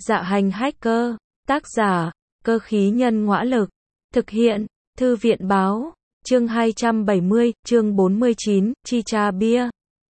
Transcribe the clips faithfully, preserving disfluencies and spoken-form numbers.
Dạ hành hacker, tác giả, cơ khí nhân ngõa lực, thực hiện, thư viện báo, chương hai trăm bảy mươi, chương bốn mươi chín, chicha bia.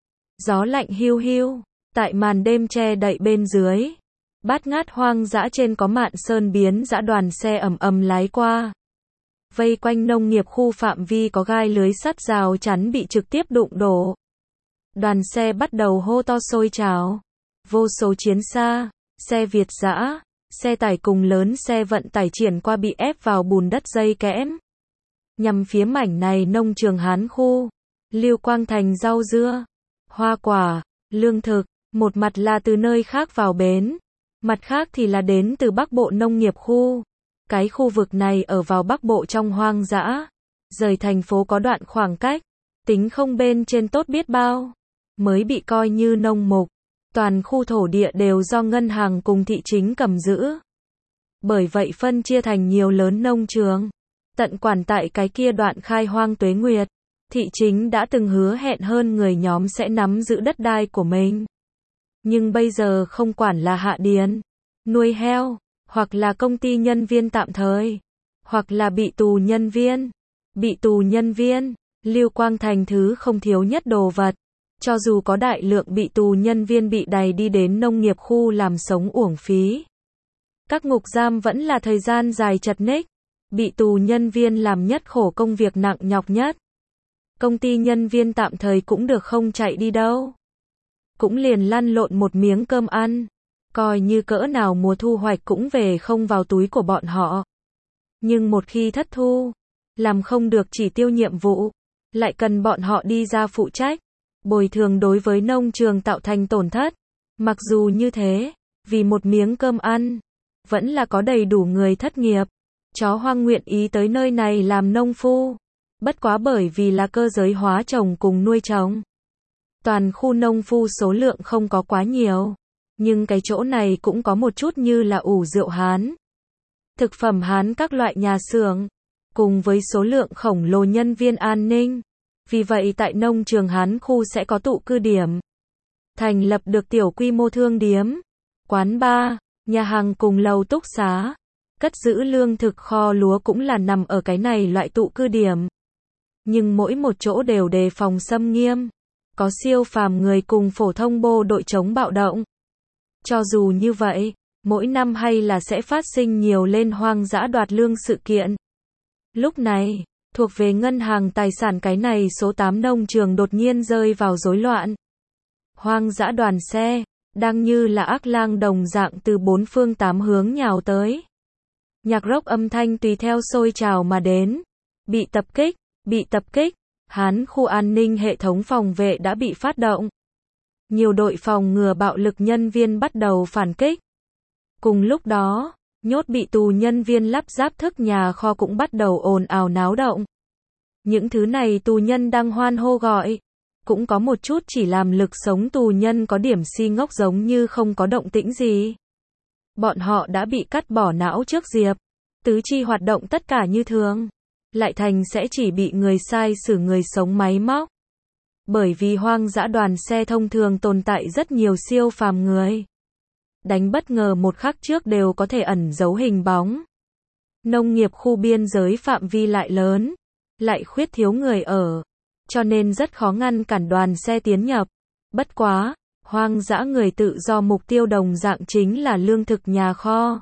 Gió lạnh hiu hiu, tại màn đêm che đậy bên dưới, bát ngát hoang dã trên có mạn sơn biến dã đoàn xe ầm ầm lái qua. Vây quanh nông nghiệp khu phạm vi có gai lưới sắt rào chắn bị trực tiếp đụng đổ. Đoàn xe bắt đầu hô to sôi trào. Vô số chiến xa, xe Việt dã, xe tải cùng lớn xe vận tải triển qua bị ép vào bùn đất dây kẽm. Nhằm phía mảnh này nông trường Hán khu, Lưu Quang Thành rau dưa, hoa quả, lương thực, một mặt là từ nơi khác vào bến, mặt khác thì là đến từ Bắc Bộ nông nghiệp khu. Cái khu vực này ở vào Bắc Bộ trong hoang dã, rời thành phố có đoạn khoảng cách, tính không bên trên tốt biết bao, mới bị coi như nông mục. Toàn khu thổ địa đều do ngân hàng cùng thị chính cầm giữ. Bởi vậy phân chia thành nhiều lớn nông trường. Tận quản tại cái kia đoạn khai hoang tuế nguyệt, thị chính đã từng hứa hẹn hơn người nhóm sẽ nắm giữ đất đai của mình. Nhưng bây giờ không quản là hạ điền, nuôi heo, hoặc là công ty nhân viên tạm thời, hoặc là bị tù nhân viên. Bị tù nhân viên, Lưu Quang Thành thứ không thiếu nhất đồ vật. Cho dù có đại lượng bị tù nhân viên bị đày đi đến nông nghiệp khu làm sống uổng phí. Các ngục giam vẫn là thời gian dài chật ních. Bị tù nhân viên làm nhất khổ công việc nặng nhọc nhất. Công ty nhân viên tạm thời cũng được không chạy đi đâu. Cũng liền lăn lộn một miếng cơm ăn. Coi như cỡ nào mùa thu hoạch cũng về không vào túi của bọn họ. Nhưng một khi thất thu, làm không được chỉ tiêu nhiệm vụ, lại cần bọn họ đi ra phụ trách. Bồi thường đối với nông trường tạo thành tổn thất. Mặc dù như thế, vì một miếng cơm ăn, vẫn là có đầy đủ người thất nghiệp. Chó hoang nguyện ý tới nơi này làm nông phu. Bất quá bởi vì là cơ giới hóa trồng cùng nuôi trồng. Toàn khu nông phu số lượng không có quá nhiều. Nhưng cái chỗ này cũng có một chút như là ủ rượu Hán. Thực phẩm Hán các loại nhà xưởng. Cùng với số lượng khổng lồ nhân viên an ninh. Vì vậy tại nông trường Hán khu sẽ có tụ cư điểm. Thành lập được tiểu quy mô thương điếm, quán bar, nhà hàng cùng lầu túc xá. Cất giữ lương thực kho lúa cũng là nằm ở cái này loại tụ cư điểm. Nhưng mỗi một chỗ đều đề phòng xâm nghiêm. Có siêu phàm người cùng phổ thông bộ đội chống bạo động. Cho dù như vậy, mỗi năm hay là sẽ phát sinh nhiều lên hoang dã đoạt lương sự kiện. Lúc này, thuộc về ngân hàng tài sản cái này số tám nông trường đột nhiên rơi vào rối loạn. Hoang dã đoàn xe, đang như là ác lang đồng dạng từ bốn phương tám hướng nhào tới. Nhạc rock âm thanh tùy theo sôi trào mà đến. Bị tập kích, bị tập kích, Hán khu an ninh hệ thống phòng vệ đã bị phát động. Nhiều đội phòng ngừa bạo lực nhân viên bắt đầu phản kích. Cùng lúc đó, nhốt bị tù nhân viên lắp ráp thức nhà kho cũng bắt đầu ồn ào náo động. Những thứ này tù nhân đang hoan hô gọi. Cũng có một chút chỉ làm lực sống tù nhân có điểm si ngốc giống như không có động tĩnh gì. Bọn họ đã bị cắt bỏ não trước diệp. Tứ chi hoạt động tất cả như thường. Lại thành sẽ chỉ bị người sai xử người sống máy móc. Bởi vì hoang dã đoàn xe thông thường tồn tại rất nhiều siêu phàm người. Đánh bất ngờ một khắc trước đều có thể ẩn giấu hình bóng. Nông nghiệp khu biên giới phạm vi lại lớn, lại khuyết thiếu người ở, cho nên rất khó ngăn cản đoàn xe tiến nhập. Bất quá, hoang dã người tự do mục tiêu đồng dạng chính là lương thực nhà kho.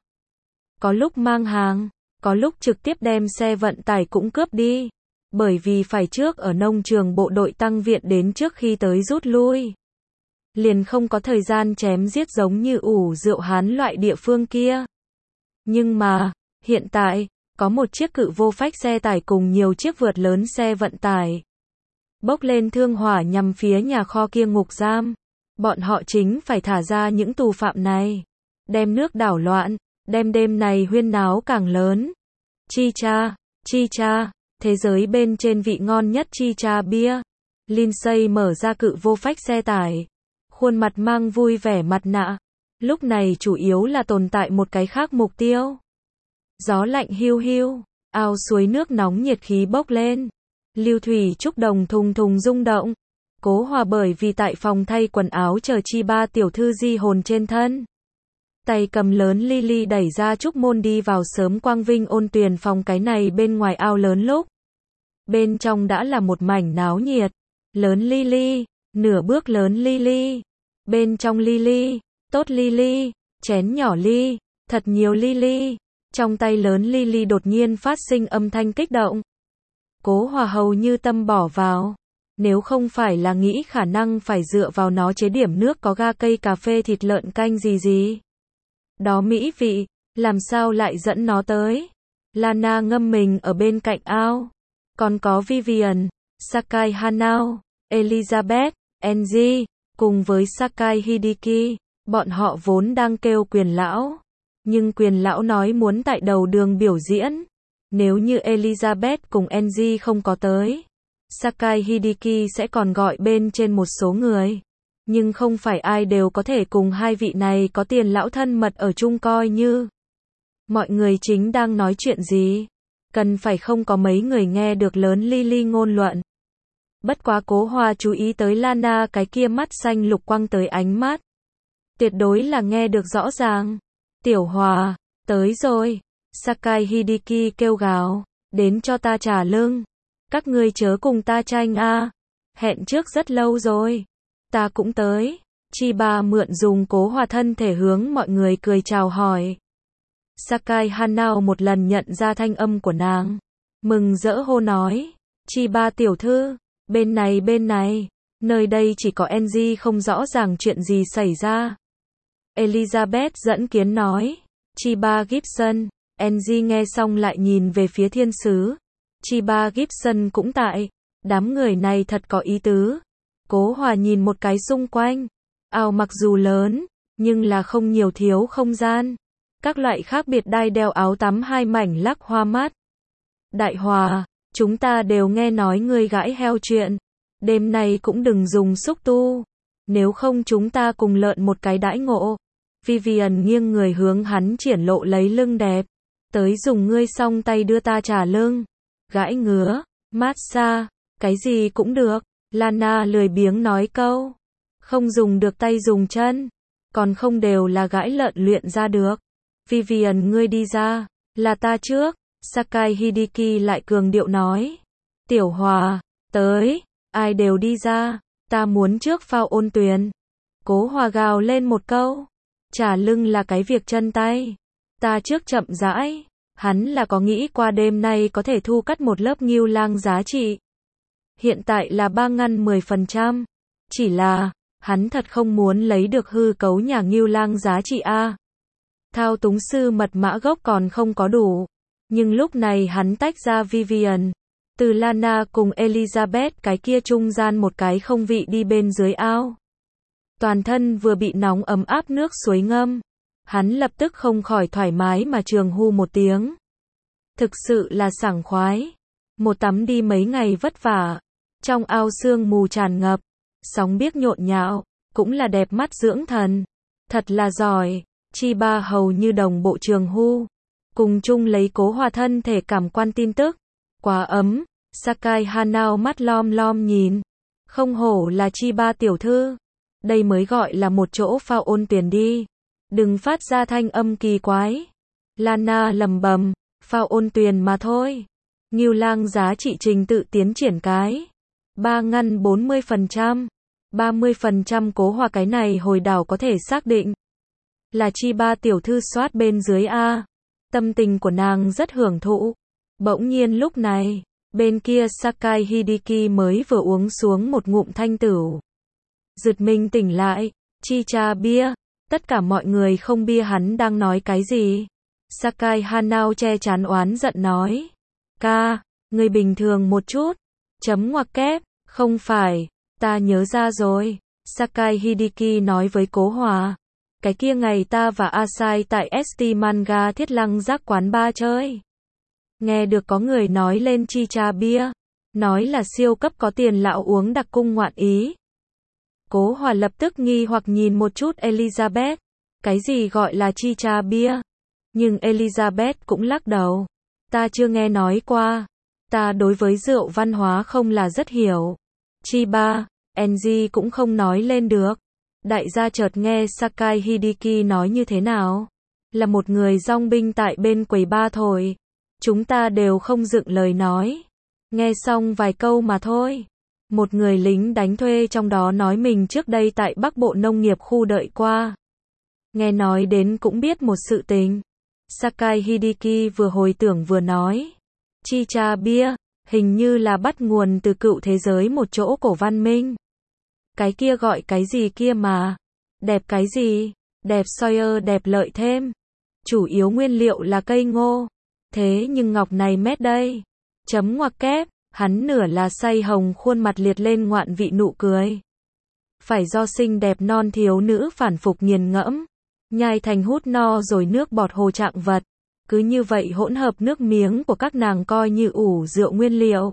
Có lúc mang hàng, có lúc trực tiếp đem xe vận tải cũng cướp đi. Bởi vì phải trước ở nông trường bộ đội tăng viện đến trước khi tới rút lui. Liền không có thời gian chém giết giống như ủ rượu Hán loại địa phương kia. Nhưng mà, hiện tại, có một chiếc cự vô phách xe tải cùng nhiều chiếc vượt lớn xe vận tải. Bốc lên thương hỏa nhằm phía nhà kho kia ngục giam. Bọn họ chính phải thả ra những tù phạm này. Đem nước đảo loạn, đem đêm này huyên náo càng lớn. Chicha, chicha, thế giới bên trên vị ngon nhất chicha bia. Lindsay mở ra cự vô phách xe tải. Khuôn mặt mang vui vẻ mặt nạ. Lúc này chủ yếu là tồn tại một cái khác mục tiêu. Gió lạnh hiu hiu, ao suối nước nóng nhiệt khí bốc lên. Lưu thủy trúc đồng thùng thùng rung động. Cố Hòa bởi vì tại phòng thay quần áo chờ chi ba tiểu thư di hồn trên thân. Tay cầm lớn Lily đẩy ra trúc môn đi vào sớm quang vinh ôn tuyền phòng cái này bên ngoài ao lớn lúc. Bên trong đã là một mảnh náo nhiệt. Lớn Lily, nửa bước lớn Lily. Bên trong Lily, tốt Lily, chén nhỏ ly, thật nhiều Lily. Trong tay lớn Lily đột nhiên phát sinh âm thanh kích động. Cố Hòa hầu như tâm bỏ vào. Nếu không phải là nghĩ khả năng phải dựa vào nó chế điểm nước có ga cây cà phê thịt lợn canh gì gì. Đó mỹ vị, làm sao lại dẫn nó tới. Lana ngâm mình ở bên cạnh ao. Còn có Vivian, Sakai Hanao, Elizabeth, Angie, cùng với Sakai Hideki. Bọn họ vốn đang kêu quyền lão. Nhưng quyền lão nói muốn tại đầu đường biểu diễn. Nếu như Elizabeth cùng Angie không có tới, Sakai Hideki sẽ còn gọi bên trên một số người. Nhưng không phải ai đều có thể cùng hai vị này có tiền lão thân mật ở chung coi như. Mọi người chính đang nói chuyện gì? Cần phải không có mấy người nghe được lớn Lily ngôn luận. Bất quá Cố Hòa chú ý tới Lana cái kia mắt xanh lục quăng tới ánh mắt. Tuyệt đối là nghe được rõ ràng. Tiểu Hòa, tới rồi. Sakai Hideki kêu gào, đến cho ta trả lưng. Các ngươi chớ cùng ta tranh a. Hẹn trước rất lâu rồi. Ta cũng tới. Chiba mượn dùng Cố Hòa thân thể hướng mọi người cười chào hỏi. Sakai Hanao một lần nhận ra thanh âm của nàng. Mừng rỡ hô nói. Chiba tiểu thư, bên này bên này. Nơi đây chỉ có Angie không rõ ràng chuyện gì xảy ra. Elizabeth dẫn kiến nói. Chiba Gibson. Angie nghe xong lại nhìn về phía thiên sứ. Chiba Gibson cũng tại. Đám người này thật có ý tứ. Cố Hòa nhìn một cái xung quanh. Ao mặc dù lớn, nhưng là không nhiều thiếu không gian. Các loại khác biệt đai đeo áo tắm hai mảnh lắc hoa mát. Đại Hòa, chúng ta đều nghe nói ngươi gãi heo chuyện. Đêm nay cũng đừng dùng xúc tu. Nếu không chúng ta cùng lợn một cái đãi ngộ. Vivian nghiêng người hướng hắn triển lộ lấy lưng đẹp. Tới dùng ngươi song tay đưa ta trả lưng. Gãi ngứa, massage, cái gì cũng được. Lana lười biếng nói câu. Không dùng được tay dùng chân. Còn không đều là gãi lợn luyện ra được. Vivian ngươi đi ra. Là ta trước. Sakai Hideki lại cường điệu nói. Tiểu Hòa, tới. Ai đều đi ra. Ta muốn trước phao ôn tuyền. Cố Hòa gào lên một câu. Trả lưng là cái việc chân tay. Ta trước chậm rãi. Hắn là có nghĩ qua đêm nay có thể thu cắt một lớp ngưu lang giá trị. Hiện tại là ba ngăn mười phần trăm. Chỉ là, hắn thật không muốn lấy được hư cấu nhà ngưu lang giá trị A. Thao túng sư mật mã gốc còn không có đủ. Nhưng lúc này hắn tách ra Vivian. Từ Lana cùng Elizabeth cái kia trung gian một cái không vị đi bên dưới ao. Toàn thân vừa bị nóng ấm áp nước suối ngâm. Hắn lập tức không khỏi thoải mái mà trường hu một tiếng. Thực sự là sảng khoái. Một tắm đi mấy ngày vất vả. Trong ao sương mù tràn ngập. Sóng biếc nhộn nhạo. Cũng là đẹp mắt dưỡng thần. Thật là giỏi. Chiba hầu như đồng bộ trường hu. Cùng chung lấy Cố Hòa thân thể cảm quan tin tức. Quá ấm. Sakai Hanao mắt lom lom nhìn. Không hổ là Chiba tiểu thư. Đây mới gọi là một chỗ phao ôn tuyền đi. Đừng phát ra thanh âm kỳ quái. Lana lầm bầm. Phao ôn tuyền mà thôi. Ngưu lang giá trị trình tự tiến triển cái. Ba ngăn bốn mươi phần trăm. ba mươi phần trăm Cố Hòa cái này hồi đảo có thể xác định. Là Chiba tiểu thư soát bên dưới A. Tâm tình của nàng rất hưởng thụ. Bỗng nhiên lúc này, bên kia Sakai Hideki mới vừa uống xuống một ngụm thanh tửu. Giật mình tỉnh lại. Chi cha bia. Tất cả mọi người không bia hắn đang nói cái gì. Sakai Hanao che chắn oán giận nói. Ca, người bình thường một chút. Chấm ngoặc kép. Không phải. Ta nhớ ra rồi. Sakai Hideki nói với Cố Hòa. Cái kia ngày ta và Asai tại ét tê Manga Thiết Lăng Giác quán ba chơi. Nghe được có người nói lên chi cha bia. Nói là siêu cấp có tiền lão uống đặc cung ngoạn ý. Cố Hòa lập tức nghi hoặc nhìn một chút Elizabeth. Cái gì gọi là chi cha bia? Nhưng Elizabeth cũng lắc đầu. Ta chưa nghe nói qua. Ta đối với rượu văn hóa không là rất hiểu. Chiba, Angie cũng không nói lên được. Đại gia chợt nghe Sakai Hideki nói như thế nào? Là một người dong binh tại bên quầy bar thôi. Chúng ta đều không dựng lời nói. Nghe xong vài câu mà thôi. Một người lính đánh thuê trong đó nói mình trước đây tại Bắc Bộ Nông nghiệp khu đợi qua. Nghe nói đến cũng biết một sự tình. Sakai Hideki vừa hồi tưởng vừa nói. Chicha bia, hình như là bắt nguồn từ cựu thế giới một chỗ cổ văn minh. Cái kia gọi cái gì kia mà? Đẹp cái gì? Đẹp Sawyer đẹp lợi thêm. Chủ yếu nguyên liệu là cây ngô. Thế nhưng ngọc này mét đây. Chấm ngoặc kép, hắn nửa là say hồng khuôn mặt liệt lên ngoạn vị nụ cười. Phải do xinh đẹp non thiếu nữ phản phục nghiền ngẫm. Nhai thành hút no rồi nước bọt hồ trạng vật. Cứ như vậy hỗn hợp nước miếng của các nàng coi như ủ rượu nguyên liệu.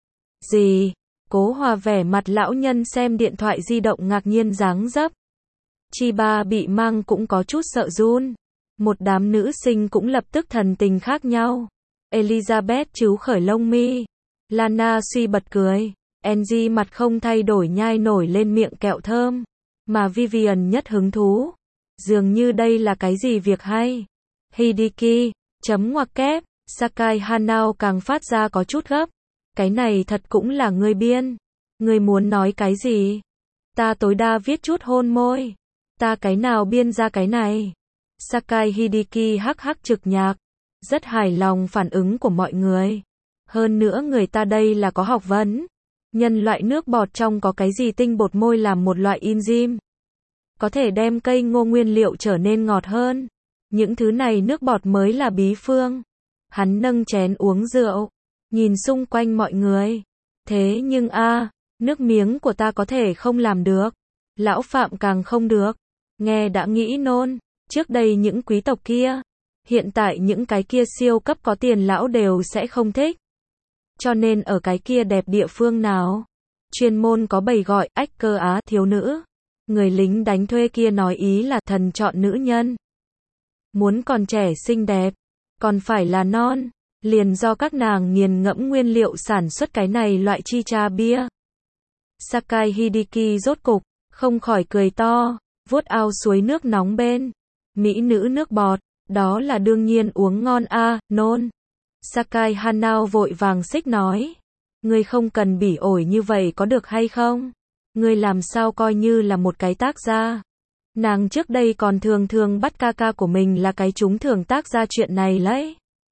Gì? Cố Hòa vẻ mặt lão nhân xem điện thoại di động ngạc nhiên dáng dấp. Chiba bị mang cũng có chút sợ run. Một đám nữ sinh cũng lập tức thần tình khác nhau. Elizabeth trứu khởi lông mi. Lana suy bật cười. Angie mặt không thay đổi nhai nổi lên miệng kẹo thơm. Mà Vivian nhất hứng thú. Dường như đây là cái gì việc hay. Hideki, chấm ngoặc kép, Sakai Hanao càng phát ra có chút gấp. Cái này thật cũng là ngươi biên. Ngươi muốn nói cái gì? Ta tối đa viết chút hôn môi. Ta cái nào biên ra cái này? Sakai Hideki hắc hắc trực nhạc. Rất hài lòng phản ứng của mọi người. Hơn nữa người ta đây là có học vấn. Nhân loại nước bọt trong có cái gì tinh bột môi làm một loại enzyme. Có thể đem cây ngô nguyên liệu trở nên ngọt hơn. Những thứ này nước bọt mới là bí phương. Hắn nâng chén uống rượu. Nhìn xung quanh mọi người. Thế nhưng a à, nước miếng của ta có thể không làm được. Lão Phạm càng không được. Nghe đã nghĩ nôn. Trước đây những quý tộc kia. Hiện tại những cái kia siêu cấp có tiền lão đều sẽ không thích. Cho nên ở cái kia đẹp địa phương nào. Chuyên môn có bầy gọi ách cơ á thiếu nữ. Người lính đánh thuê kia nói ý là thần chọn nữ nhân. Muốn còn trẻ xinh đẹp. Còn phải là non. Liền do các nàng nghiền ngẫm nguyên liệu sản xuất cái này loại chicha bia. Sakai Hideki rốt cục, không khỏi cười to, vuốt ao suối nước nóng bên. Mỹ nữ nước bọt, đó là đương nhiên uống ngon a, à, nôn. Sakai Hanao vội vàng xích nói. Ngươi không cần bỉ ổi như vậy có được hay không? Ngươi làm sao coi như là một cái tác gia. Nàng trước đây còn thường thường bắt ca ca của mình là cái trúng thưởng tác gia chuyện này lấy.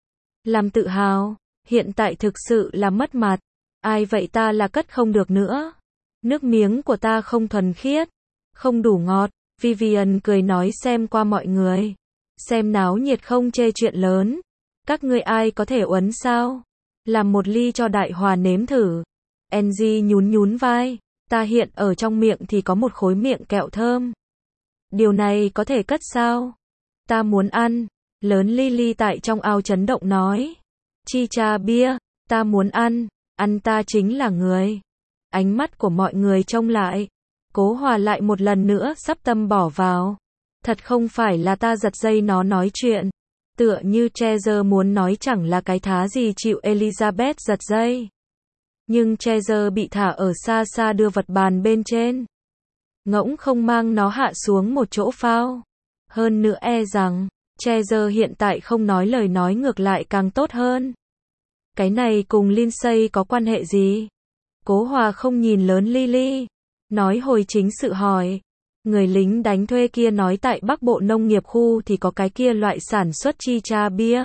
Làm tự hào, hiện tại thực sự là mất mặt. Ai vậy ta là cất không được nữa. Nước miếng của ta không thuần khiết, không đủ ngọt. Vivian cười nói xem qua mọi người. Xem náo nhiệt không chê chuyện lớn. Các ngươi ai có thể uấn sao? Làm một ly cho đại hòa nếm thử. Angie nhún nhún vai. Ta hiện ở trong miệng thì có một khối miệng kẹo thơm. Điều này có thể cất sao? Ta muốn ăn. Lớn Lily tại trong ao chấn động nói. Chicha bia, ta muốn ăn. Ăn ta chính là người. Ánh mắt của mọi người trông lại. Cố Hòa lại một lần nữa sắp tâm bỏ vào. Thật không phải là ta giật dây nó nói chuyện. Tựa như Treasure muốn nói chẳng là cái thá gì chịu Elizabeth giật dây. Nhưng Treasure bị thả ở xa xa đưa vật bàn bên trên. Ngỗng không mang nó hạ xuống một chỗ phao. Hơn nữa e rằng, Treasure hiện tại không nói lời nói ngược lại càng tốt hơn. Cái này cùng Lindsay có quan hệ gì? Cố Hòa không nhìn lớn Lily. Nói hồi chính sự hỏi. Người lính đánh thuê kia nói tại Bắc Bộ Nông nghiệp khu thì có cái kia loại sản xuất chicha bia.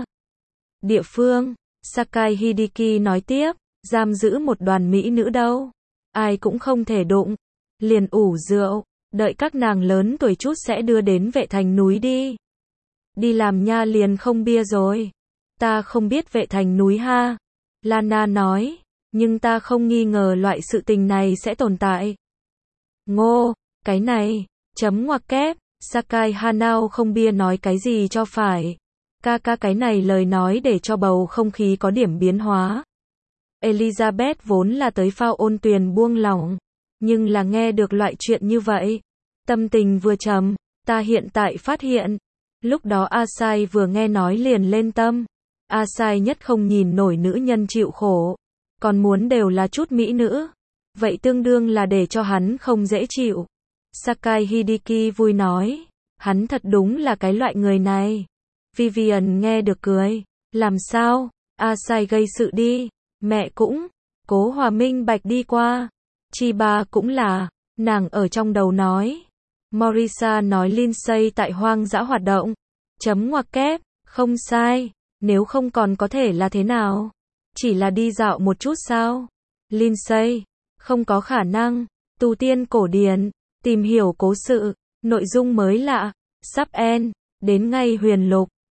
Địa phương, Sakai Hideki nói tiếp, giam giữ một đoàn mỹ nữ đâu. Ai cũng không thể đụng. Liền ủ rượu, đợi các nàng lớn tuổi chút sẽ đưa đến Vệ Thành núi đi. Đi làm nha liền không bia rồi. Ta không biết Vệ Thành núi ha. Lana nói, nhưng ta không nghi ngờ loại sự tình này sẽ tồn tại. Ngô, cái này, chấm ngoặc kép, Sakai Hanao không bia nói cái gì cho phải. Ca ca cái này lời nói để cho bầu không khí có điểm biến hóa. Elizabeth vốn là tới phao ôn tuyền buông lỏng. Nhưng là nghe được loại chuyện như vậy. Tâm tình vừa trầm, ta hiện tại phát hiện. Lúc đó Asai vừa nghe nói liền lên tâm. Asai nhất không nhìn nổi nữ nhân chịu khổ. Còn muốn đều là chút mỹ nữ. Vậy tương đương là để cho hắn không dễ chịu. Sakai Hideki vui nói. Hắn thật đúng là cái loại người này. Vivian nghe được cười. Làm sao? Asai gây sự đi. Mẹ cũng. Cố Hòa minh bạch đi qua. Chiba cũng là. Nàng ở trong đầu nói. Morisa nói Lindsay tại hoang dã hoạt động. Chấm ngoặc kép. Không sai. Nếu không còn có thể là thế nào? Chỉ là đi dạo một chút sao? Lindsay. Không có khả năng. Tu tiên cổ điển. Tìm hiểu cố sự. Nội dung mới lạ. Sắp end. Đến ngay huyền lục.